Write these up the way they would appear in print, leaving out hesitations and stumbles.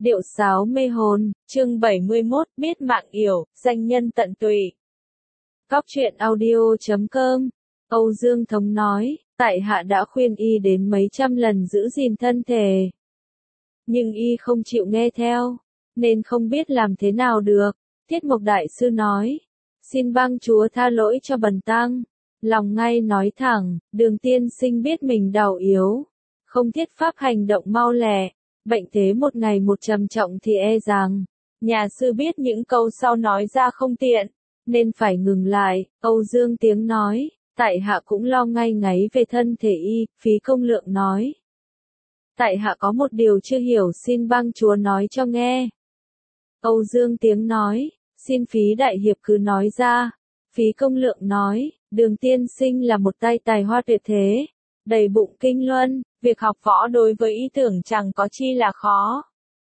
Điệu sáo mê hồn, chương 71, biết mạng yểu, danh nhân tận tụy. Góc truyện audio.com. Âu Dương Thống nói, tại hạ đã khuyên y đến mấy trăm lần giữ gìn thân thể. Nhưng y không chịu nghe theo, nên không biết làm thế nào được. Tiết Mục Đại Sư nói, xin bang chúa tha lỗi cho bần tăng. Lòng ngay nói thẳng, Đường tiên sinh biết mình đau yếu, không thiết pháp hành động mau lẹ. Bệnh thế một ngày một trầm trọng thì e rằng, nhà sư biết những câu sau nói ra không tiện, nên phải ngừng lại. Âu Dương Tiếng nói, tại hạ cũng lo ngay ngáy về thân thể y. Phí Công Lượng nói, tại hạ có một điều chưa hiểu, xin bang chúa nói cho nghe. Âu Dương Tiếng nói, xin Phí đại hiệp cứ nói ra. Phí Công Lượng nói, Đường tiên sinh là một tay tài hoa tuyệt thế, đầy bụng kinh luân, việc học võ đối với ý tưởng chẳng có chi là khó.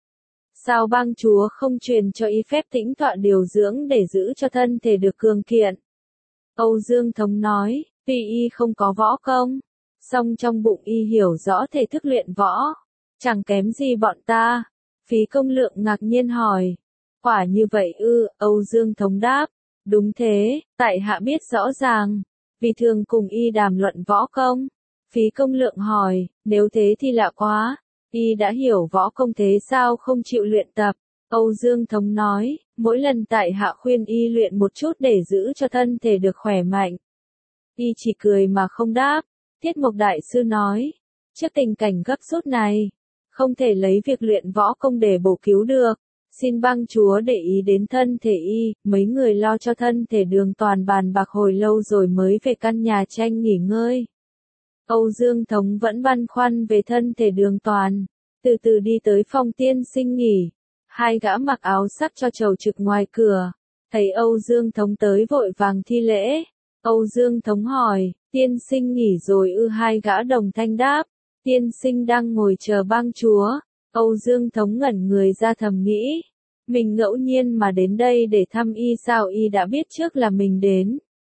Sao bang chúa không truyền cho y phép tĩnh tọa điều dưỡng để giữ cho thân thể được cường kiện? Âu Dương Thống nói, tuy y không có võ công, song trong bụng y hiểu rõ thể thức luyện võ, chẳng kém gì bọn ta. Phí Công Lượng ngạc nhiên hỏi, quả như vậy ư? Âu Dương Thống đáp, đúng thế, tại hạ biết rõ ràng, vì thường cùng y đàm luận võ công. Phí Công Lượng hỏi, nếu thế thì lạ quá, y đã hiểu võ công thế sao không chịu luyện tập? Âu Dương Thống nói, mỗi lần tại hạ khuyên y luyện một chút để giữ cho thân thể được khỏe mạnh, y chỉ cười mà không đáp. Tiết Mục Đại Sư nói, trước tình cảnh gấp rút này, không thể lấy việc luyện võ công để bổ cứu được, xin bang chúa để ý đến thân thể y. Mấy người lo cho thân thể Đường Toàn bàn bạc hồi lâu rồi mới về căn nhà tranh nghỉ ngơi. Âu Dương Thống vẫn băn khoăn về thân thể Đường Toàn, từ từ đi tới phòng tiên sinh nghỉ. Hai gã mặc áo sắt cho chầu trực ngoài cửa, thấy Âu Dương Thống tới vội vàng thi lễ. Âu Dương Thống hỏi, tiên sinh nghỉ rồi ư? Hai gã đồng thanh đáp, tiên sinh đang ngồi chờ bang chúa. Âu Dương Thống ngẩn người ra thầm nghĩ, mình ngẫu nhiên mà đến đây để thăm y, sao y đã biết trước là mình đến?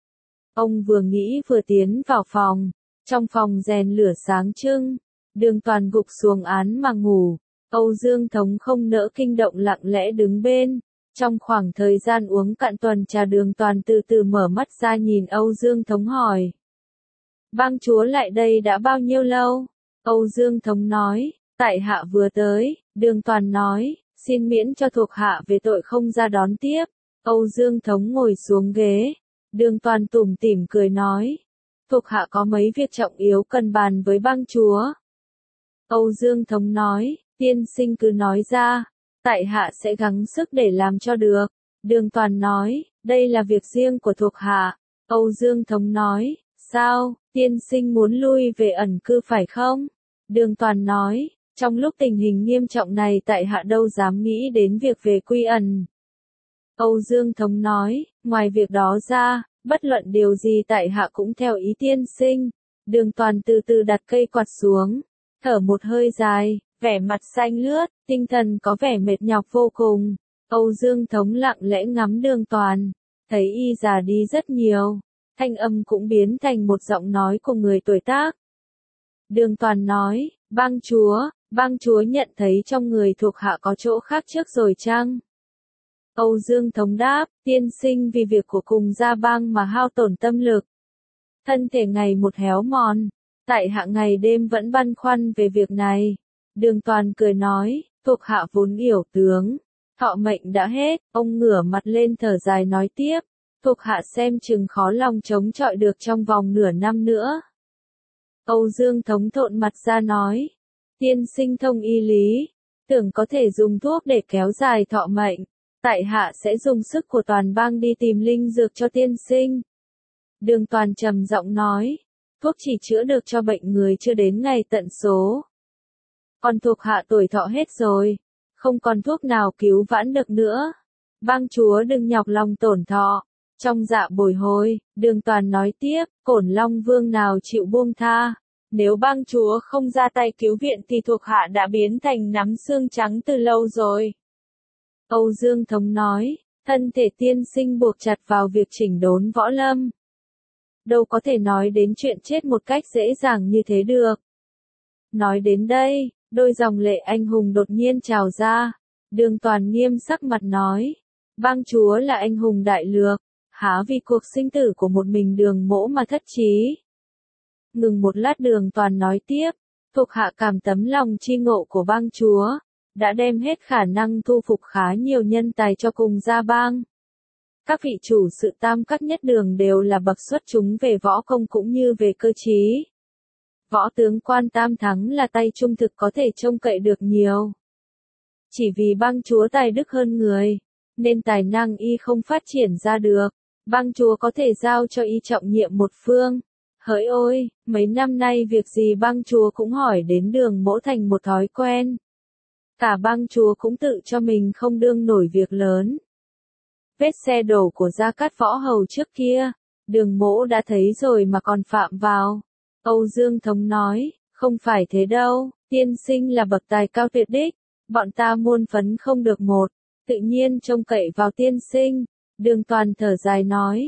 Ông vừa nghĩ vừa tiến vào phòng. Trong phòng rèn lửa sáng trưng, Đường Toàn gục xuống án mà ngủ. Âu Dương Thống không nỡ kinh động lặng lẽ đứng bên. Trong khoảng thời gian uống cạn tuần trà, Đường Toàn từ từ mở mắt ra nhìn Âu Dương Thống hỏi, bang chúa lại đây đã bao nhiêu lâu? Âu Dương Thống nói, tại hạ vừa tới. Đường Toàn nói, xin miễn cho thuộc hạ về tội không ra đón tiếp. Âu Dương Thống ngồi xuống ghế. Đường Toàn tủm tỉm cười nói, thuộc hạ có mấy việc trọng yếu cần bàn với bang chúa. Âu Dương Thống nói, tiên sinh cứ nói ra, tại hạ sẽ gắng sức để làm cho được. Đường Toàn nói, đây là việc riêng của thuộc hạ. Âu Dương Thống nói, sao, tiên sinh muốn lui về ẩn cư phải không? Đường Toàn nói, trong lúc tình hình nghiêm trọng này tại hạ đâu dám nghĩ đến việc về quy ẩn. Âu Dương Thống nói, ngoài việc đó ra, bất luận điều gì tại hạ cũng theo ý tiên sinh. Đường Toàn từ từ đặt cây quạt xuống, thở một hơi dài, vẻ mặt xanh lướt, tinh thần có vẻ mệt nhọc vô cùng. Âu Dương Thống lặng lẽ ngắm Đường Toàn, thấy y già đi rất nhiều, thanh âm cũng biến thành một giọng nói của người tuổi tác. Đường Toàn nói, bang chúa nhận thấy trong người thuộc hạ có chỗ khác trước rồi chăng? Âu Dương Thống đáp, tiên sinh vì việc của cùng gia bang mà hao tổn tâm lực, thân thể ngày một héo mòn, tại hạ ngày đêm vẫn băn khoăn về việc này. Đường Toàn cười nói, thuộc hạ vốn yểu tướng, thọ mệnh đã hết. Ông ngửa mặt lên thở dài nói tiếp, thuộc hạ xem chừng khó lòng chống chọi được trong vòng nửa năm nữa. Âu Dương Thống thộn mặt ra nói, tiên sinh thông y lý, tưởng có thể dùng thuốc để kéo dài thọ mệnh, tại hạ sẽ dùng sức của toàn bang đi tìm linh dược cho tiên sinh. Đường Toàn trầm giọng nói, thuốc chỉ chữa được cho bệnh người chưa đến ngày tận số. Còn thuộc hạ tuổi thọ hết rồi, không còn thuốc nào cứu vãn được nữa. Bang chúa đừng nhọc lòng tổn thọ. Trong dạ bồi hồi, Đường Toàn nói tiếp, Cổn Long Vương nào chịu buông tha. Nếu bang chúa không ra tay cứu viện thì thuộc hạ đã biến thành nắm xương trắng từ lâu rồi. Âu Dương Thống nói, thân thể tiên sinh buộc chặt vào việc chỉnh đốn võ lâm, đâu có thể nói đến chuyện chết một cách dễ dàng như thế được. Nói đến đây, đôi dòng lệ anh hùng đột nhiên trào ra. Đường Toàn nghiêm sắc mặt nói. Bang chúa là anh hùng đại lược, há vì cuộc sinh tử của một mình Đường Mỗ mà thất trí. Ngừng một lát Đường Toàn nói tiếp, thuộc hạ cảm tấm lòng chi ngộ của bang chúa, đã đem hết khả năng thu phục khá nhiều nhân tài cho cùng gia bang. Các vị chủ sự tam các nhất đường đều là bậc xuất chúng về võ công cũng như về cơ trí. Võ tướng quan tam thắng là tay trung thực có thể trông cậy được nhiều. Chỉ vì bang chúa tài đức hơn người, nên tài năng y không phát triển ra được. Bang chúa có thể giao cho y trọng nhiệm một phương. Hỡi ôi, mấy năm nay việc gì bang chúa cũng hỏi đến Đường Mỗ thành một thói quen. Cả bang chúa cũng tự cho mình không đương nổi việc lớn. Vết xe đổ của Gia Cát Võ Hầu trước kia, Đường Mỗ đã thấy rồi mà còn phạm vào. Âu Dương Thống nói, không phải thế đâu, tiên sinh là bậc tài cao tuyệt đích, bọn ta muôn phấn không được một, tự nhiên trông cậy vào tiên sinh. Đường Toàn thở dài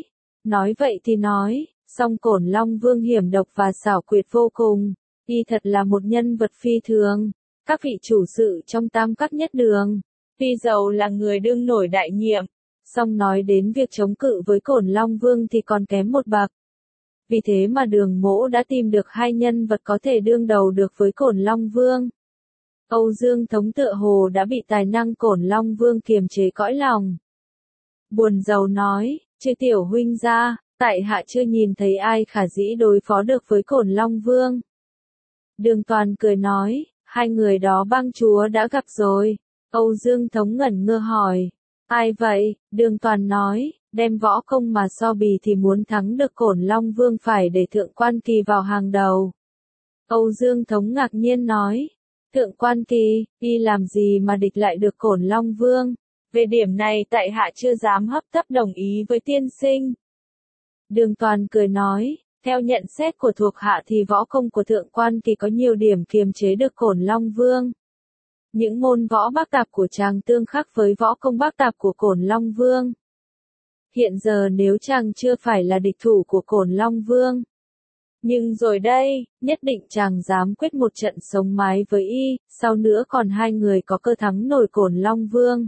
nói vậy thì nói, song Cổn Long Vương hiểm độc và xảo quyệt vô cùng, y thật là một nhân vật phi thường. Các vị chủ sự trong tam các nhất đường, tuy dầu là người đương nổi đại nhiệm, song nói đến việc chống cự với Cổn Long Vương thì còn kém một bậc. Vì thế mà Đường Mỗ đã tìm được hai nhân vật có thể đương đầu được với Cổn Long Vương. Âu Dương Thống tựa hồ đã bị tài năng Cổn Long Vương kiềm chế cõi lòng. Buồn rầu nói, chư tiểu huynh gia, tại hạ chưa nhìn thấy ai khả dĩ đối phó được với Cổn Long Vương. Đường Toàn cười nói, hai người đó bang chúa đã gặp rồi. Âu Dương Thống ngẩn ngơ hỏi, ai vậy? Đường Toàn nói, đem võ công mà so bì thì muốn thắng được Cổn Long Vương phải để Thượng Quan Kỳ vào hàng đầu. Âu Dương Thống ngạc nhiên nói, Thượng Quan Kỳ, y làm gì mà địch lại được Cổn Long Vương? Về điểm này tại hạ chưa dám hấp tấp đồng ý với tiên sinh. Đường Toàn cười nói, theo nhận xét của thuộc hạ thì võ công của Thượng Quan Kỳ có nhiều điểm kiềm chế được Cổn Long Vương. Những môn võ bác tạp của chàng tương khắc với võ công bác tạp của Cổn Long Vương. Hiện giờ nếu chàng chưa phải là địch thủ của Cổn Long Vương, nhưng rồi đây, nhất định chàng dám quyết một trận sống mái với y, sau nữa còn hai người có cơ thắng nổi Cổn Long Vương.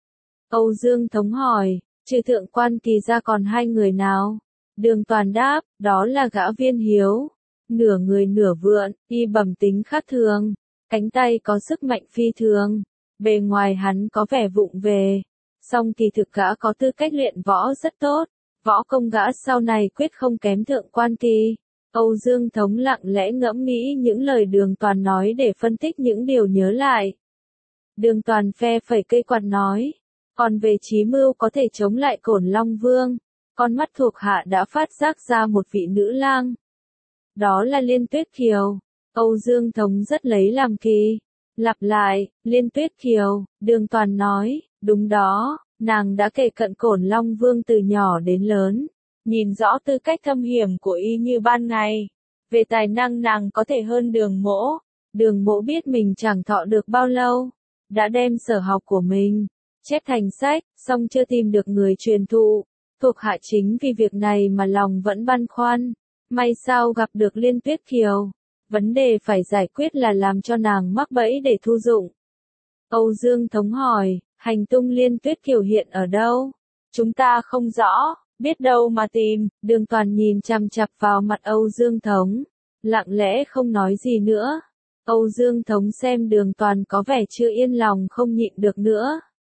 Âu Dương Thống hỏi, trừ Thượng Quan Kỳ ra còn hai người nào? Đường Toàn đáp, đó là gã Viên Hiếu, nửa người nửa vượn, y bẩm tính khác thường, cánh tay có sức mạnh phi thường, bề ngoài hắn có vẻ vụng về, song kỳ thực gã có tư cách luyện võ rất tốt, võ công gã sau này quyết không kém Thượng Quan Kỳ. Âu Dương Thống lặng lẽ ngẫm nghĩ những lời Đường Toàn nói để phân tích những điều nhớ lại. Đường Toàn phe phẩy cây quạt nói, còn về Chí Mưu có thể chống lại Cổn Long Vương, con mắt thuộc hạ đã phát giác ra một vị nữ lang. Đó là Liên Tuyết Kiều. Âu Dương Thống rất lấy làm kỳ. Lặp lại, Liên Tuyết Kiều, Đường Toàn nói, đúng đó, nàng đã kề cận Cổn Long Vương từ nhỏ đến lớn. Nhìn rõ tư cách thâm hiểm của y như ban ngày. Về tài năng nàng có thể hơn Đường Mỗ. Đường Mỗ biết mình chẳng thọ được bao lâu. Đã đem sở học của mình chép thành sách, song chưa tìm được người truyền thụ. Thuộc hạ chính vì việc này mà lòng vẫn băn khoăn. May sao gặp được Liên Tuyết Kiều. Vấn đề phải giải quyết là làm cho nàng mắc bẫy để thu dụng. Âu Dương Thống hỏi, hành tung Liên Tuyết Kiều hiện ở đâu? Chúng ta không rõ, biết đâu mà tìm. Đường Toàn nhìn chằm chằm vào mặt Âu Dương Thống, lặng lẽ không nói gì nữa. Âu Dương Thống xem Đường Toàn có vẻ chưa yên lòng không nhịn được nữa.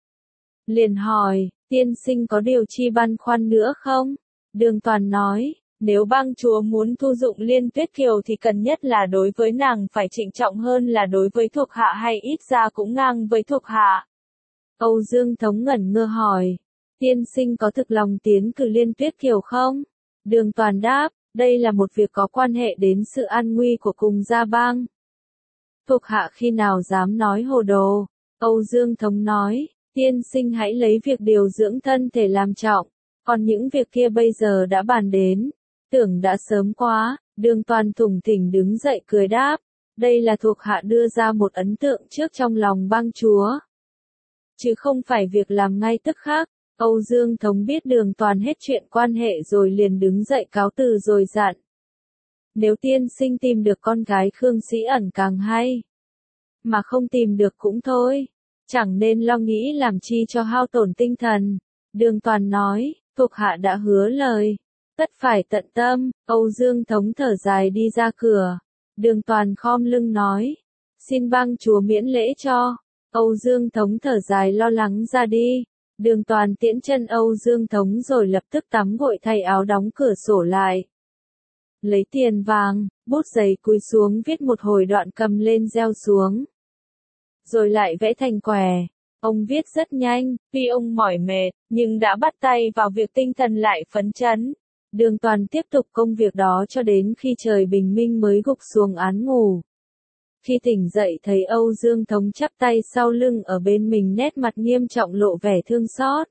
Liền hỏi, tiên sinh có điều chi băn khoăn nữa không? Đường Toàn nói, nếu bang chúa muốn thu dụng Liên Tuyết Kiều thì cần nhất là đối với nàng phải trịnh trọng hơn là đối với thuộc hạ hay ít ra cũng ngang với thuộc hạ. Âu Dương Thống ngẩn ngơ hỏi, tiên sinh có thực lòng tiến cử Liên Tuyết Kiều không? Đường Toàn đáp, đây là một việc có quan hệ đến sự an nguy của cùng gia bang. Thuộc hạ khi nào dám nói hồ đồ? Âu Dương Thống nói, tiên sinh hãy lấy việc điều dưỡng thân thể làm trọng, còn những việc kia bây giờ đã bàn đến, tưởng đã sớm quá. Đường Toàn thủng thỉnh đứng dậy cười đáp, đây là thuộc hạ đưa ra một ấn tượng trước trong lòng bang chúa, chứ không phải việc làm ngay tức khắc. Âu Dương Thống biết Đường Toàn hết chuyện quan hệ rồi liền đứng dậy cáo từ rồi dặn, nếu tiên sinh tìm được con gái Khương Sĩ Ẩn càng hay, mà không tìm được cũng thôi. chẳng nên lo nghĩ làm chi cho hao tổn tinh thần. Đường Toàn nói, thuộc hạ đã hứa lời, tất phải tận tâm. Âu Dương Thống thở dài đi ra cửa. Đường Toàn khom lưng nói, xin bang chúa miễn lễ cho. Âu Dương Thống thở dài lo lắng ra đi. Đường Toàn tiễn chân Âu Dương Thống rồi lập tức tắm gội thay áo đóng cửa sổ lại. Lấy tiền vàng, bút giấy cúi xuống viết một hồi đoạn cầm lên gieo xuống. Rồi lại vẽ thành quẻ. Ông viết rất nhanh, tuy ông mỏi mệt, nhưng đã bắt tay vào việc tinh thần lại phấn chấn. Đường Toàn tiếp tục công việc đó cho đến khi trời bình minh mới gục xuống án ngủ. Khi tỉnh dậy thấy Âu Dương Thống chắp tay sau lưng ở bên mình nét mặt nghiêm trọng lộ vẻ thương xót.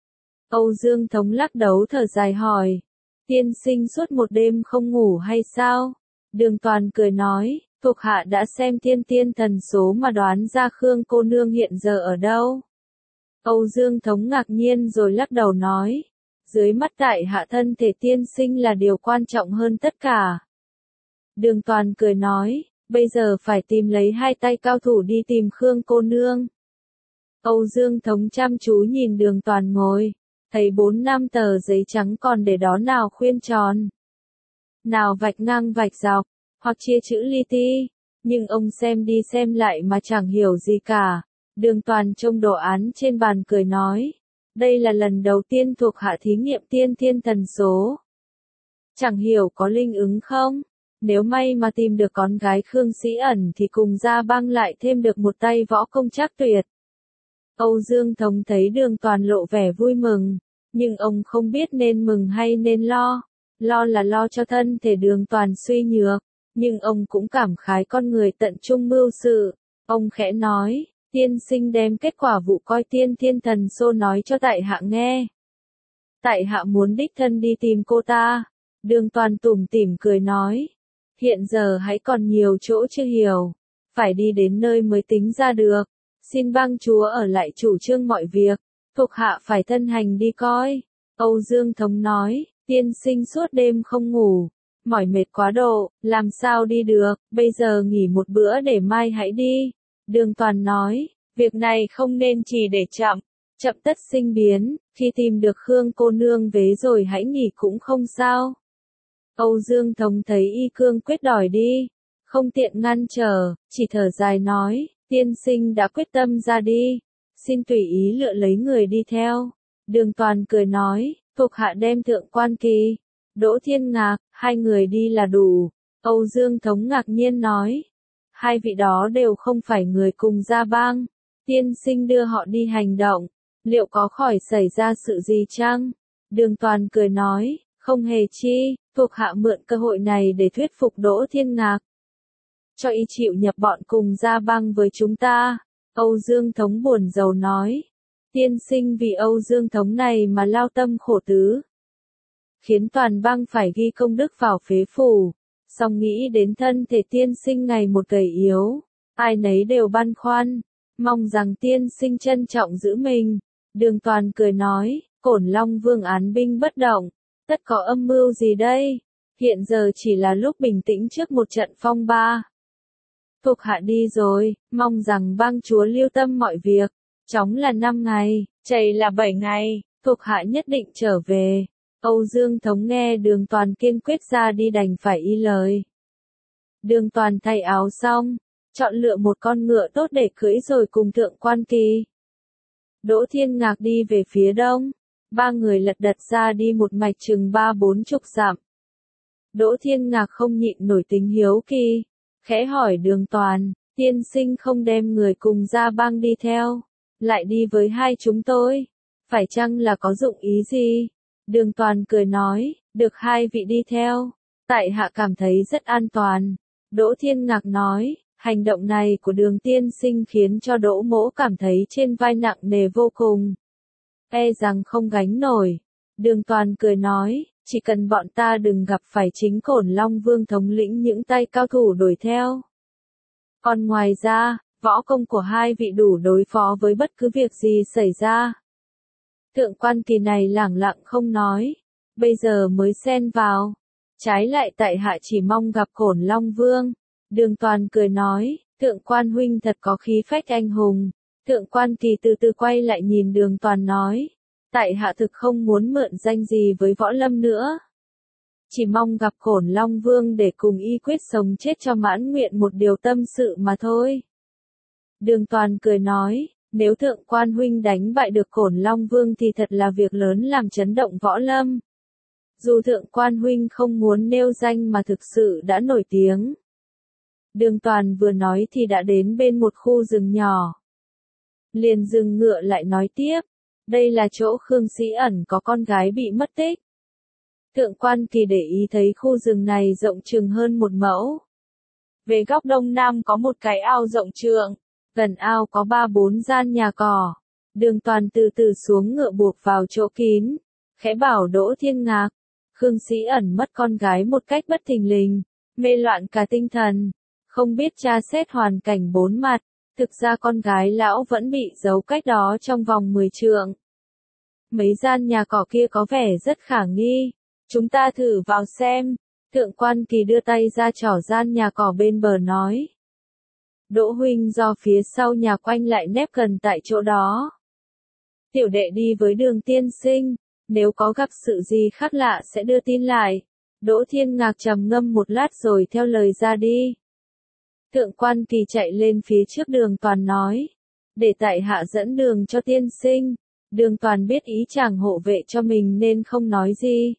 Âu Dương Thống lắc đầu thở dài hỏi, tiên sinh suốt một đêm không ngủ hay sao? Đường Toàn cười nói, thuộc hạ đã xem thiên tiên thần số mà đoán ra Khương cô nương hiện giờ ở đâu. Âu Dương Thống ngạc nhiên rồi lắc đầu nói, dưới mắt tại hạ thân thể tiên sinh là điều quan trọng hơn tất cả. Đường Toàn cười nói, bây giờ phải tìm lấy hai tay cao thủ đi tìm Khương cô nương. Âu Dương Thống chăm chú nhìn Đường Toàn ngồi, thấy 4-5 tờ giấy trắng còn để đó, nào khuyên tròn, nào vạch ngang vạch dọc, hoặc chia chữ li ti, nhưng ông xem đi xem lại mà chẳng hiểu gì cả. Đường Toàn trông đồ án trên bàn cười nói, đây là lần đầu tiên thuộc hạ thí nghiệm tiên thiên thần số. Chẳng hiểu có linh ứng không? Nếu may mà tìm được con gái Khương Sĩ Ẩn thì cùng Gia Bang lại thêm được một tay võ công trác tuyệt. Âu Dương Thống thấy Đường Toàn lộ vẻ vui mừng, nhưng ông không biết nên mừng hay nên lo. Lo là lo cho thân thể Đường Toàn suy nhược, nhưng ông cũng cảm khái con người tận trung mưu sự. Ông khẽ nói, tiên sinh đem kết quả vụ coi tiên thiên thần số nói cho tại hạ nghe. Tại hạ muốn đích thân đi tìm cô ta. Đường Toàn tủm tỉm cười nói, hiện giờ hãy còn nhiều chỗ chưa hiểu, phải đi đến nơi mới tính ra được. Xin bang chúa ở lại chủ trương mọi việc, thuộc hạ phải thân hành đi coi. Âu Dương Thống nói, tiên sinh suốt đêm không ngủ, mỏi mệt quá độ, làm sao đi được, bây giờ nghỉ một bữa để mai hãy đi. Đường Toàn nói, việc này không nên chỉ để chậm, chậm tất sinh biến, khi tìm được Khương cô nương vế rồi hãy nghỉ cũng không sao. Âu Dương Thống thấy y cương quyết đòi đi, không tiện ngăn trở, chỉ thở dài nói, tiên sinh đã quyết tâm ra đi, xin tùy ý lựa lấy người đi theo. Đường Toàn cười nói, thuộc hạ đem Thượng Quan Kỳ, Đỗ Thiên Ngạc, hai người đi là đủ. Âu Dương Thống ngạc nhiên nói, hai vị đó đều không phải người cùng Gia Bang, tiên sinh đưa họ đi hành động, liệu có khỏi xảy ra sự gì chăng? Đường Toàn cười nói, không hề chi, thuộc hạ mượn cơ hội này để thuyết phục Đỗ Thiên Ngạc, cho y chịu nhập bọn cùng Gia Bang với chúng ta. Âu Dương Thống buồn rầu nói, tiên sinh vì Âu Dương Thống này mà lao tâm khổ tứ, khiến toàn bang phải ghi công đức vào phế phủ. Song nghĩ đến thân thể tiên sinh ngày một gầy yếu, ai nấy đều băn khoăn, mong rằng tiên sinh trân trọng giữ mình. Đường Toàn cười nói, Cổn Long Vương án binh bất động, tất có âm mưu gì đây? Hiện giờ chỉ là lúc bình tĩnh trước một trận phong ba. Thuộc hạ đi rồi, mong rằng bang chúa lưu tâm mọi việc. Chóng là 5 ngày, chày là 7 ngày, thuộc hạ nhất định trở về. Âu Dương Thống nghe Đường Toàn kiên quyết ra đi đành phải y lời. Đường Toàn thay áo xong, chọn lựa một con ngựa tốt để cưỡi rồi cùng Thượng Quan Kỳ, Đỗ Thiên Ngạc đi về phía đông. Ba người lật đật ra đi một mạch chừng 30-40 dặm. Đỗ Thiên Ngạc không nhịn nổi tính hiếu kỳ, khẽ hỏi Đường Toàn, tiên sinh không đem người cùng Gia Bang đi theo, lại đi với hai chúng tôi, phải chăng là có dụng ý gì? Đường Toàn cười nói, được hai vị đi theo, tại hạ cảm thấy rất an toàn. Đỗ Thiên Ngạc nói, hành động này của Đường tiên sinh khiến cho Đỗ mỗ cảm thấy trên vai nặng nề vô cùng, e rằng không gánh nổi. Đường Toàn cười nói, chỉ cần bọn ta đừng gặp phải chính Cổn Long Vương thống lĩnh những tay cao thủ đuổi theo. Còn ngoài ra, võ công của hai vị đủ đối phó với bất cứ việc gì xảy ra. Thượng Quan Kỳ này lẳng lặng không nói, bây giờ mới xen vào. Trái lại tại hạ chỉ mong gặp Cổn Long Vương. Đường Toàn cười nói, Thượng Quan huynh thật có khí phách anh hùng, Thượng quan Kỳ từ từ quay lại nhìn Đường Toàn nói, tại hạ thực không muốn mượn danh gì với Võ Lâm nữa. Chỉ mong gặp Cổn Long Vương để cùng y quyết sống chết cho mãn nguyện một điều tâm sự mà thôi. Đường Toàn cười nói, nếu Thượng quan huynh đánh bại được Cổn Long Vương thì thật là việc lớn làm chấn động Võ Lâm. Dù Thượng quan huynh không muốn nêu danh mà thực sự đã nổi tiếng. Đường Toàn vừa nói thì đã đến bên một khu rừng nhỏ. Liền dừng ngựa lại nói tiếp, đây là chỗ Khương Sĩ Ẩn có con gái bị mất tích. Thượng quan Kỳ để ý thấy khu rừng này rộng chừng hơn 1 mẫu. Về góc đông nam có một cái ao rộng trượng, gần ao có 3-4 gian nhà cỏ. Đường Toàn từ từ xuống ngựa buộc vào chỗ kín, khẽ bảo Đỗ Thiên Ngạc, Khương Sĩ Ẩn mất con gái một cách bất thình lình, mê loạn cả tinh thần, không biết tra xét hoàn cảnh 4 mặt, thực ra con gái lão vẫn bị giấu cách đó trong vòng 10 trượng. Mấy gian nhà cỏ kia có vẻ rất khả nghi, chúng ta thử vào xem. Thượng quan Kỳ đưa tay ra trỏ gian nhà cỏ bên bờ nói. Đỗ huynh do phía sau nhà quanh lại nép gần tại chỗ đó. Tiểu đệ đi với Đường tiên sinh, nếu có gặp sự gì khác lạ sẽ đưa tin lại. Đỗ Thiên Ngạc trầm ngâm một lát rồi theo lời ra đi. Thượng quan Kỳ chạy lên phía trước Đường Toàn nói, để tại hạ dẫn đường cho tiên sinh. Đường Toàn biết ý chàng hộ vệ cho mình nên không nói gì.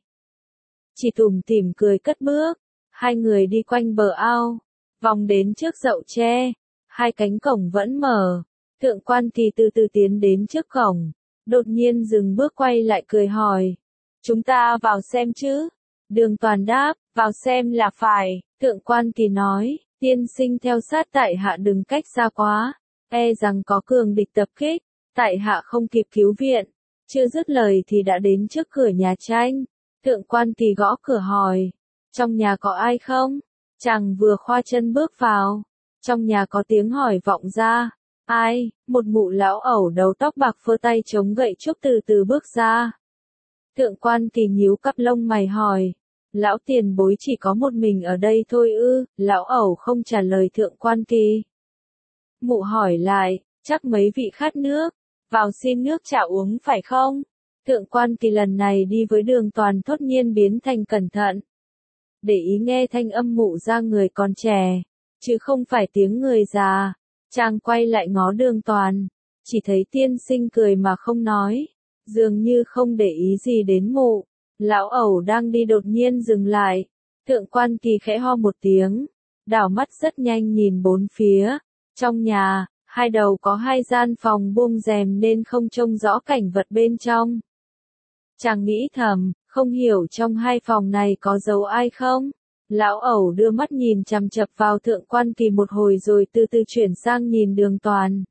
Chỉ tủm tỉm cười cất bước, hai người đi quanh bờ ao, vòng đến trước dậu tre, hai cánh cổng vẫn mở. Thượng quan Kỳ từ từ tiến đến trước cổng, đột nhiên dừng bước quay lại cười hỏi, chúng ta vào xem chứ? Đường Toàn đáp, vào xem là phải. Thượng quan Kỳ nói, tiên sinh theo sát tại hạ đừng cách xa quá, e rằng có cường địch tập kích, tại hạ không kịp cứu viện. Chưa dứt lời thì đã đến trước cửa nhà tranh. Thượng quan Kỳ gõ cửa hỏi, trong nhà có ai không? Chàng vừa khoa chân bước vào, trong nhà có tiếng hỏi vọng ra, ai? Một mụ lão ẩu đầu tóc bạc phơ tay chống gậy trúc từ từ bước ra. Thượng quan Kỳ nhíu cặp lông mày hỏi, lão tiền bối chỉ có một mình ở đây thôi ư? Lão ẩu không trả lời Thượng quan Kỳ. Mụ hỏi lại, chắc mấy vị khát nước, vào xin nước trà uống phải không? Thượng quan Kỳ lần này đi với Đường Toàn thốt nhiên biến thành cẩn thận. Để ý nghe thanh âm mụ ra người còn trẻ, chứ không phải tiếng người già. Chàng quay lại ngó Đường Toàn, chỉ thấy tiên sinh cười mà không nói, dường như không để ý gì đến mụ. Lão ẩu đang đi đột nhiên dừng lại. Thượng quan Kỳ khẽ ho một tiếng, đảo mắt rất nhanh nhìn bốn phía. Trong nhà, hai đầu có hai gian phòng buông rèm nên không trông rõ cảnh vật bên trong. Chàng nghĩ thầm, không hiểu trong hai phòng này có giấu ai không? Lão ẩu đưa mắt nhìn chằm chằm vào Thượng quan Kỳ một hồi rồi từ từ chuyển sang nhìn Đường Toàn.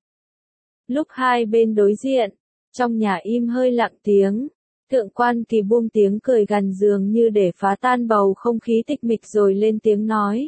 Lúc hai bên đối diện, trong nhà im hơi lặng tiếng. Thượng quan Kỳ buông tiếng cười gằn dường như để phá tan bầu không khí tịch mịch rồi lên tiếng nói.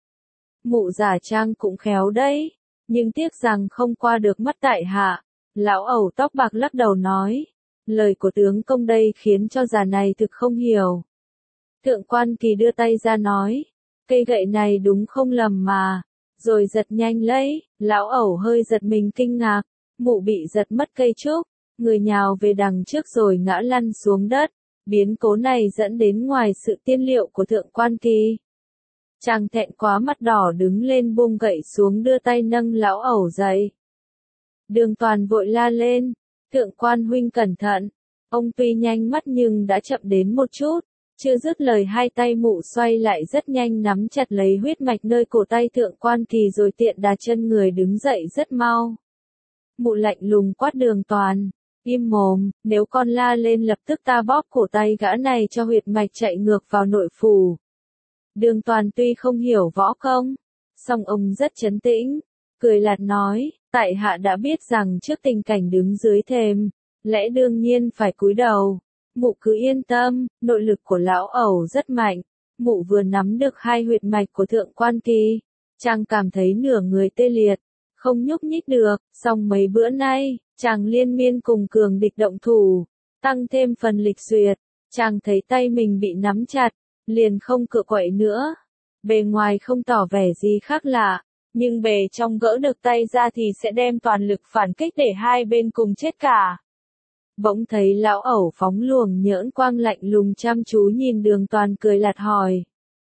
Mụ giả trang cũng khéo đấy, nhưng tiếc rằng không qua được mắt tại hạ. Lão ẩu tóc bạc lắc đầu nói. Lời của tướng công đây khiến cho già này thực không hiểu. Thượng quan Kỳ đưa tay ra nói, cây gậy này đúng không lầm mà, rồi giật nhanh lấy. Lão ẩu hơi giật mình kinh ngạc, mụ bị giật mất cây trúc, người nhào về đằng trước rồi ngã lăn xuống đất. Biến cố này dẫn đến ngoài sự tiên liệu của Thượng quan Kỳ. Chàng thẹn quá mặt đỏ đứng lên buông gậy xuống đưa tay nâng lão ẩu dậy. Đường Toàn vội la lên. Thượng quan huynh cẩn thận. Ông tuy nhanh mắt nhưng đã chậm đến một chút. Chưa dứt lời hai tay mụ xoay lại rất nhanh nắm chặt lấy huyết mạch nơi cổ tay Thượng quan Kỳ rồi tiện đà chân người đứng dậy rất mau. Mụ lạnh lùng quát Đường Toàn. Im mồm, nếu con la lên lập tức ta bóp cổ tay gã này cho huyết mạch chạy ngược vào nội phủ. Đường Toàn tuy không hiểu võ công, song ông rất trấn tĩnh, cười lạt nói, tại hạ đã biết rằng trước tình cảnh đứng dưới thềm, lẽ đương nhiên phải cúi đầu. Mụ cứ yên tâm, nội lực của lão ẩu rất mạnh. Mụ vừa nắm được hai huyệt mạch của Thượng quan Kỳ, chàng cảm thấy nửa người tê liệt, không nhúc nhích được. Song mấy bữa nay, chàng liên miên cùng cường địch động thủ, tăng thêm phần lịch duyệt, chàng thấy tay mình bị nắm chặt, liền không cựa quậy nữa. Bề ngoài không tỏ vẻ gì khác lạ, nhưng bề trong gỡ được tay ra thì sẽ đem toàn lực phản kích để hai bên cùng chết cả. Bỗng thấy lão ẩu phóng luồng nhỡn quang lạnh lùng chăm chú nhìn Đường Toàn cười lạt hỏi.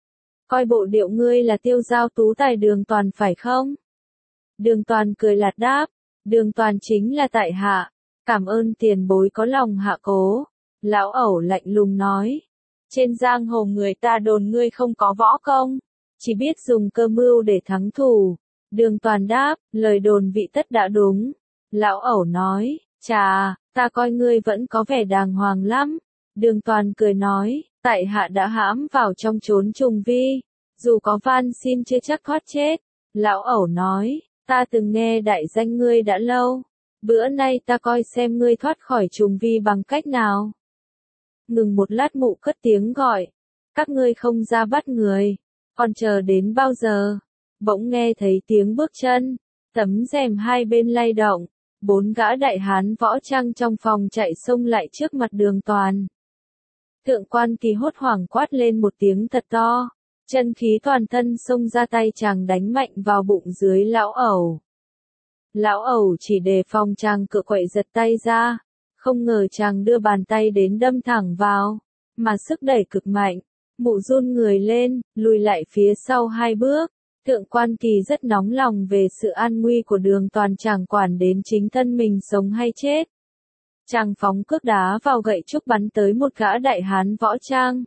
Coi bộ điệu ngươi là tiêu giao tú tài Đường Toàn phải không? Đường Toàn cười lạt đáp. Đường Toàn chính là tại hạ. Cảm ơn tiền bối có lòng hạ cố. Lão ẩu lạnh lùng nói. Trên giang hồ người ta đồn ngươi không có võ công, chỉ biết dùng cơ mưu để thắng thù. Đường Toàn đáp, lời đồn vị tất đã đúng. Lão ẩu nói, chà, ta coi ngươi vẫn có vẻ đàng hoàng lắm. Đường Toàn cười nói, tại hạ đã hãm vào trong chốn trùng vi, dù có van xin chưa chắc thoát chết. Lão ẩu nói, ta từng nghe đại danh ngươi đã lâu, bữa nay ta coi xem ngươi thoát khỏi trùng vi bằng cách nào. Ngừng một lát mụ cất tiếng gọi, các ngươi không ra bắt người, còn chờ đến bao giờ? Bỗng nghe thấy tiếng bước chân, tấm rèm hai bên lay động, 4 gã đại hán võ trang trong phòng chạy xông lại trước mặt Đường Toàn. Thượng Quan Kỳ hốt hoảng quát lên một tiếng thật to, chân khí toàn thân xông ra tay chàng đánh mạnh vào bụng dưới lão ẩu. Lão ẩu chỉ đề phòng chàng cựa quậy giật tay ra, không ngờ chàng đưa bàn tay đến đâm thẳng vào, mà sức đẩy cực mạnh, mụ run người lên, lùi lại phía sau 2 bước. Thượng Quan Kỳ rất nóng lòng về sự an nguy của Đường Toàn, chàng quản đến chính thân mình sống hay chết. Chàng phóng cước đá vào gậy trúc bắn tới một gã đại hán võ trang.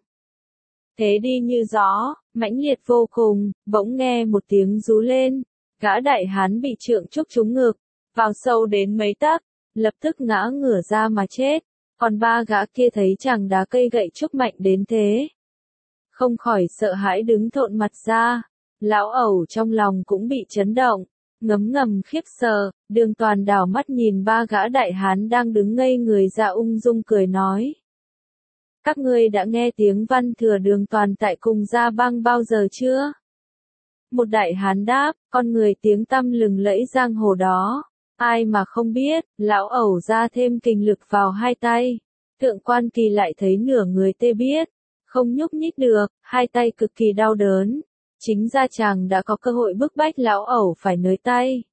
Thế đi như gió, mãnh liệt vô cùng, bỗng nghe một tiếng rú lên, gã đại hán bị trượng trúc trúng ngực, vào sâu đến mấy tấc, lập tức ngã ngửa ra mà chết, còn 3 gã kia thấy chàng đá cây gậy trúc mạnh đến thế, không khỏi sợ hãi đứng thộn mặt ra. Lão ẩu trong lòng cũng bị chấn động, ngấm ngầm khiếp sợ. Đường Toàn đảo mắt nhìn 3 gã đại hán đang đứng ngây người ra ung dung cười nói. Các ngươi đã nghe tiếng văn thừa Đường Toàn tại cùng Gia Bang bao giờ chưa? Một đại hán đáp, con người tiếng tăm lừng lẫy giang hồ đó, ai mà không biết. Lão ẩu ra thêm kình lực vào 2 tay. Thượng Quan Kỳ lại thấy nửa người tê biết, không nhúc nhích được, 2 tay cực kỳ đau đớn. Chính ra chàng đã có cơ hội bức bách lão ẩu phải nới tay.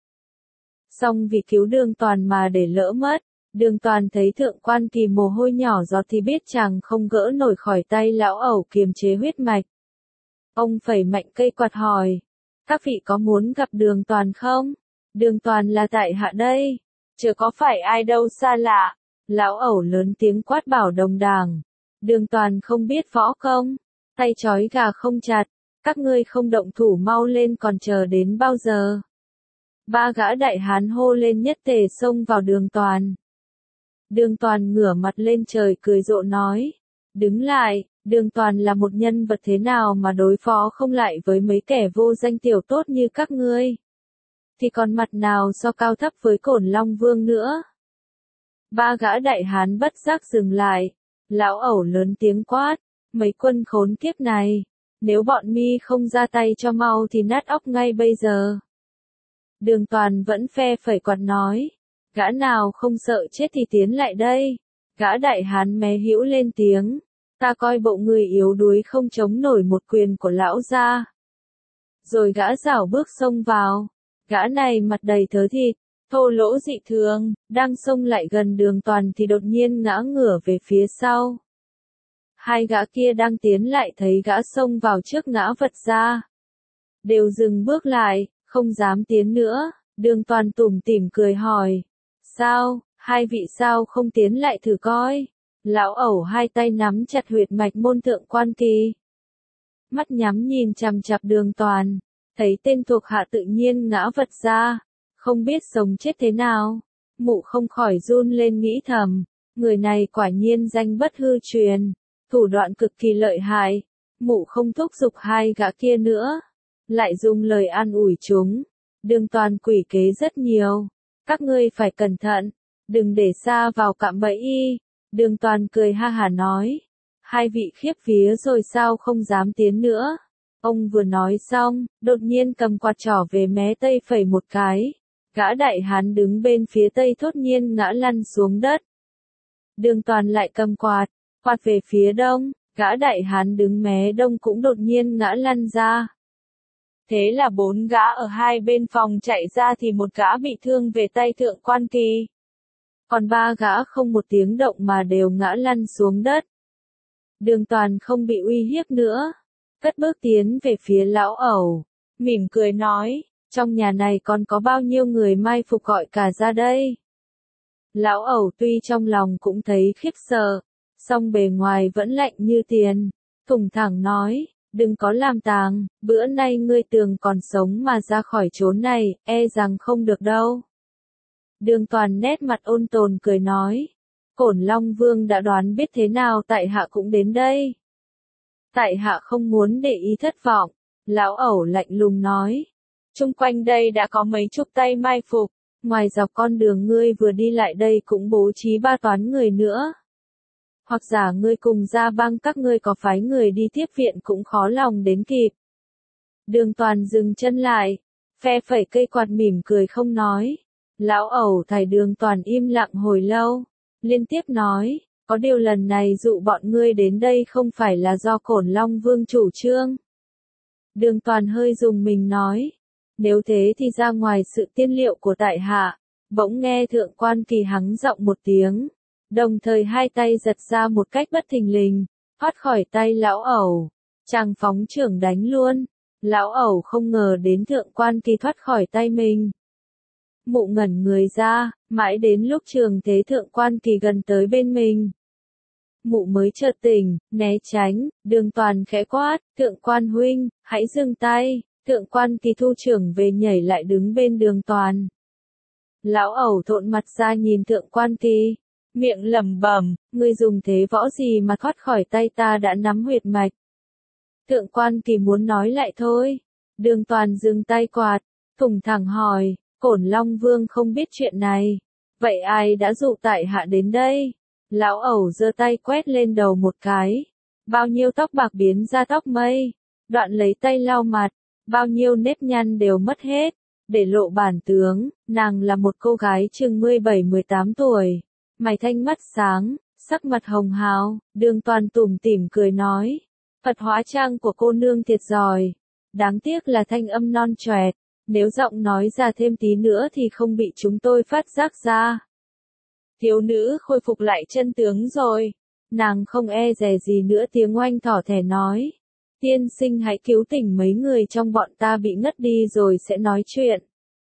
Song vì cứu Đường Toàn mà để lỡ mất, Đường Toàn thấy Thượng Quan Kỳ mồ hôi nhỏ giọt thì biết chàng không gỡ nổi khỏi tay lão ẩu kiềm chế huyết mạch. Ông phẩy mạnh cây quạt hỏi, các vị có muốn gặp Đường Toàn không? Đường Toàn là tại hạ đây, chứ có phải ai đâu xa lạ. Lão ẩu lớn tiếng quát bảo đồng đảng. Đường Toàn không biết võ công, tay trói gà không chặt. Các ngươi không động thủ mau lên còn chờ đến bao giờ? 3 gã đại hán hô lên nhất tề xông vào Đường Toàn. Đường Toàn ngửa mặt lên trời cười rộ nói. Đứng lại, Đường Toàn là một nhân vật thế nào mà đối phó không lại với mấy kẻ vô danh tiểu tốt như các ngươi? Thì còn mặt nào so cao thấp với Cổn Long Vương nữa? 3 gã đại hán bất giác dừng lại. Lão ẩu lớn tiếng quát. Mấy quân khốn kiếp này, nếu bọn mi không ra tay cho mau thì nát óc ngay bây giờ. Đường Toàn vẫn phe phẩy quạt nói. Gã nào không sợ chết thì tiến lại đây. Gã đại hán mé hĩu lên tiếng. Ta coi bộ người yếu đuối không chống nổi một quyền của lão gia. Rồi gã rảo bước xông vào. Gã này mặt đầy thớ thịt, thô lỗ dị thường, đang xông lại gần Đường Toàn thì đột nhiên ngã ngửa về phía sau. 2 gã kia đang tiến lại thấy gã xông vào trước ngã vật ra. Đều dừng bước lại, không dám tiến nữa. Đường Toàn tủm tỉm cười hỏi. Sao, 2 vị sao không tiến lại thử coi? Lão ẩu 2 tay nắm chặt huyệt mạch môn Thượng Quan Kỳ. Mắt nhắm nhìn chằm chằm Đường Toàn. Thấy tên thuộc hạ tự nhiên ngã vật ra. Không biết sống chết thế nào. Mụ không khỏi run lên nghĩ thầm. Người này quả nhiên danh bất hư truyền. Thủ đoạn cực kỳ lợi hại. Mụ không thúc giục 2 gã kia nữa. Lại dùng lời an ủi chúng. Đường Toàn quỷ kế rất nhiều. Các ngươi phải cẩn thận. Đừng để xa vào cạm bẫy y. Đường Toàn cười ha hả nói. 2 vị khiếp vía rồi sao không dám tiến nữa. Ông vừa nói xong, đột nhiên cầm quạt trỏ về mé tây phẩy một cái. Gã đại hán đứng bên phía tây thốt nhiên ngã lăn xuống đất. Đường Toàn lại cầm quạt về phía đông, gã đại hán đứng mé đông cũng đột nhiên ngã lăn ra. Thế là 4 gã ở hai bên phòng chạy ra thì một gã bị thương về tay Thượng Quan Kỳ. Còn 3 gã không một tiếng động mà đều ngã lăn xuống đất. Đường Toàn không bị uy hiếp nữa. Cất bước tiến về phía lão ẩu. Mỉm cười nói, trong nhà này còn có bao nhiêu người mai phục gọi cả ra đây. Lão ẩu tuy trong lòng cũng thấy khiếp sợ, song bề ngoài vẫn lạnh như tiền. Thủng thẳng nói, đừng có làm tàng, bữa nay ngươi tưởng còn sống mà ra khỏi chốn này, e rằng không được đâu. Đường Toàn nét mặt ôn tồn cười nói, Cổn Long Vương đã đoán biết thế nào tại hạ cũng đến đây. Tại hạ không muốn để ý thất vọng, lão ẩu lạnh lùng nói. Chung quanh đây đã có mấy chục tay mai phục, ngoài dọc con đường ngươi vừa đi lại đây cũng bố trí 3 toán người nữa. Hoặc giả ngươi cùng ra băng các ngươi có phái người đi tiếp viện cũng khó lòng đến kịp. Đường Toàn dừng chân lại, phe phẩy cây quạt mỉm cười không nói. Lão ẩu thải Đường Toàn im lặng hồi lâu, liên tiếp nói, có điều lần này dụ bọn ngươi đến đây không phải là do Cổn Long Vương chủ trương. Đường Toàn hơi rùng mình nói, nếu thế thì ra ngoài sự tiên liệu của tại hạ. Bỗng nghe Thượng Quan Kỳ hắng giọng một tiếng, đồng thời hai tay giật ra một cách bất thình lình, thoát khỏi tay lão ẩu, chàng phóng chưởng đánh luôn. Lão ẩu không ngờ đến Thượng Quan Kỳ thoát khỏi tay mình. Mụ ngẩn người ra, mãi đến lúc Trường Thế Thượng Quan Kỳ gần tới bên mình. Mụ mới chợt tỉnh, né tránh. Đường Toàn khẽ quát, Thượng Quan huynh, hãy dừng tay. Thượng Quan Kỳ thu trưởng về nhảy lại đứng bên Đường Toàn. Lão ẩu thộn mặt ra nhìn Thượng Quan Kỳ, miệng lẩm bẩm, ngươi dùng thế võ gì mà thoát khỏi tay ta đã nắm huyệt mạch. Thượng Quan Kỳ muốn nói lại thôi. Đường Toàn dừng tay quạt, thủng thẳng hỏi, Cổn Long Vương không biết chuyện này. Vậy ai đã dụ tại hạ đến đây? Lão ẩu giơ tay quét lên đầu một cái. Bao nhiêu tóc bạc biến ra tóc mây. Đoạn lấy tay lau mặt. Bao nhiêu nếp nhăn đều mất hết. Để lộ bản tướng, nàng là một cô gái chừng 17-18 tuổi. Mày thanh mắt sáng, sắc mặt hồng hào. Đường Toàn tủm tỉm cười nói. Phật hóa trang của cô nương thiệt giỏi. Đáng tiếc là thanh âm non choẹt. Nếu giọng nói ra thêm tí nữa thì không bị chúng tôi phát giác ra. Thiếu nữ khôi phục lại chân tướng rồi. Nàng không e dè gì nữa tiếng oanh thỏ thẻ nói. Tiên sinh hãy cứu tỉnh mấy người trong bọn ta bị ngất đi rồi sẽ nói chuyện.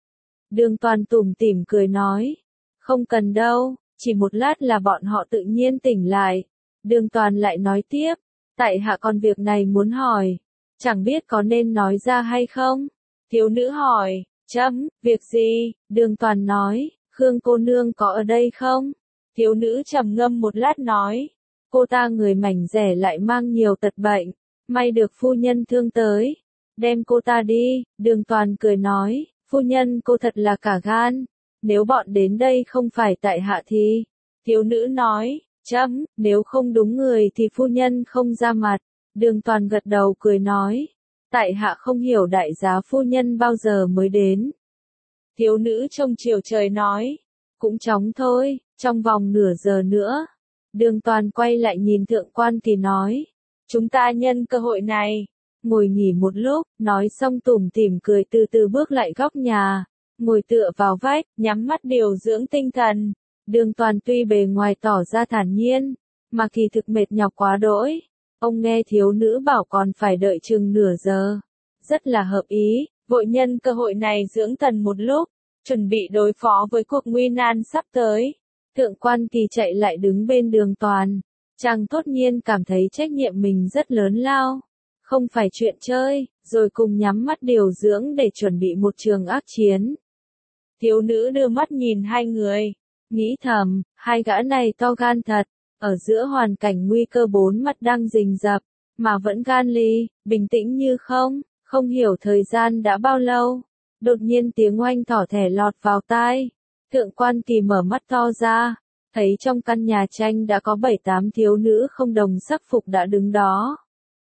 Đường Toàn tủm tỉm cười nói. Không cần đâu, chỉ một lát là bọn họ tự nhiên tỉnh lại. Đường Toàn lại nói tiếp. Tại hạ còn việc này muốn hỏi. Chẳng biết có nên nói ra hay không? Thiếu nữ hỏi, việc gì? Đường Toàn nói, Khương cô nương có ở đây không? Thiếu nữ trầm ngâm một lát nói, cô ta người mảnh rẻ lại mang nhiều tật bệnh, may được phu nhân thương tới, đem cô ta đi. Đường Toàn cười nói, phu nhân cô thật là cả gan, nếu bọn đến đây không phải tại hạ thì. Thiếu nữ nói, nếu không đúng người thì phu nhân không ra mặt. Đường Toàn gật đầu cười nói, tại hạ không hiểu đại giá phu nhân bao giờ mới đến. Thiếu nữ trông chiều trời nói, cũng chóng thôi, trong vòng nửa giờ nữa. Đường Toàn quay lại nhìn Thượng Quan Kỳ nói, chúng ta nhân cơ hội này, ngồi nghỉ một lúc, nói xong tủm tỉm cười từ từ bước lại góc nhà, ngồi tựa vào vách, nhắm mắt điều dưỡng tinh thần. Đường Toàn tuy bề ngoài tỏ ra thản nhiên, mà kỳ thực mệt nhọc quá đỗi. Ông nghe thiếu nữ bảo còn phải đợi chừng nửa giờ. Rất là hợp ý, vội nhân cơ hội này dưỡng thần một lúc, chuẩn bị đối phó với cuộc nguy nan sắp tới. Thượng Quan Kỳ chạy lại đứng bên Đường Toàn. Chàng thốt nhiên cảm thấy trách nhiệm mình rất lớn lao. Không phải chuyện chơi, rồi cùng nhắm mắt điều dưỡng để chuẩn bị một trường ác chiến. Thiếu nữ đưa mắt nhìn hai người, nghĩ thầm, hai gã này to gan thật. Ở giữa hoàn cảnh nguy cơ bốn mặt đang rình rập, mà vẫn gan lì, bình tĩnh như không hiểu thời gian đã bao lâu. Đột nhiên tiếng oanh thỏ thẻ lọt vào tai. Thượng Quan Kỳ mở mắt to ra, thấy trong căn nhà tranh đã có 7-8 thiếu nữ không đồng sắc phục đã đứng đó.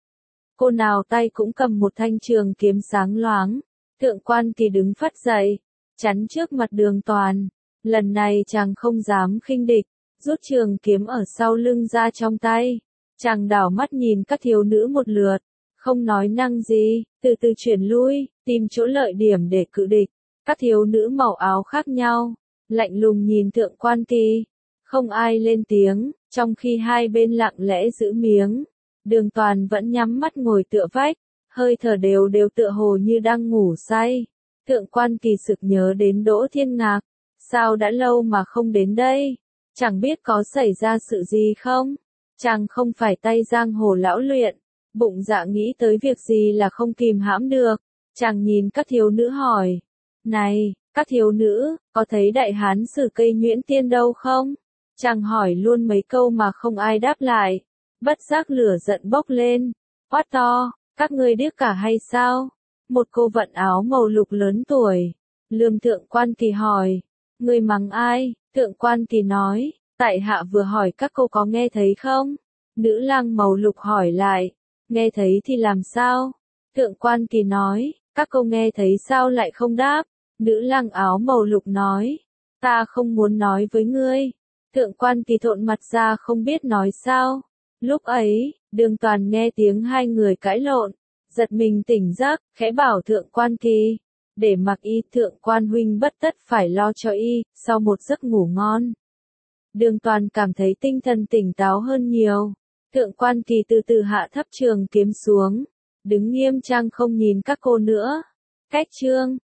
Cô nào tay cũng cầm một thanh trường kiếm sáng loáng. Thượng Quan Kỳ đứng phắt dậy, chắn trước mặt Đường Toàn. Lần này chàng không dám khinh địch. Rút trường kiếm ở sau lưng ra trong tay. Chàng đảo mắt nhìn các thiếu nữ một lượt, không nói năng gì, từ từ chuyển lui, tìm chỗ lợi điểm để cự địch. Các thiếu nữ màu áo khác nhau, lạnh lùng nhìn Thượng Quan Kỳ. Không ai lên tiếng, trong khi hai bên lặng lẽ giữ miếng. Đường Toàn vẫn nhắm mắt ngồi tựa vách, hơi thở đều đều tựa hồ như đang ngủ say. Thượng Quan Kỳ sực nhớ đến Đỗ Thiên Ngạc. Sao đã lâu mà không đến đây? Chẳng biết có xảy ra sự gì không? Chàng không phải tay giang hồ lão luyện. Bụng dạ nghĩ tới việc gì là không kìm hãm được. Chàng nhìn các thiếu nữ hỏi. Này, các thiếu nữ, có thấy đại hán Sử Cây Nhuyễn Tiên đâu không? Chàng hỏi luôn mấy câu mà không ai đáp lại. Bất giác lửa giận bốc lên. Quát to, các ngươi điếc cả hay sao? Một cô vận áo màu lục lớn tuổi. Lườm Thượng Quan Kỳ hỏi. Ngươi mắng ai? Thượng Quan Kỳ nói. Tại hạ vừa hỏi các cô có nghe thấy không? Nữ lang màu lục hỏi lại. Nghe thấy thì làm sao? Thượng Quan Kỳ nói. Các cô nghe thấy sao lại không đáp? Nữ lang áo màu lục nói. Ta không muốn nói với ngươi. Thượng Quan Kỳ thộn mặt ra không biết nói sao. Lúc ấy, Đường Toàn nghe tiếng hai người cãi lộn. Giật mình tỉnh giấc, khẽ bảo Thượng Quan Kỳ. Để mặc y, Thượng Quan huynh bất tất phải lo cho y, sau một giấc ngủ ngon. Đường Toàn cảm thấy tinh thần tỉnh táo hơn nhiều. Thượng Quan Kỳ từ từ hạ thấp trường kiếm xuống. Đứng nghiêm trang không nhìn các cô nữa. Cách chương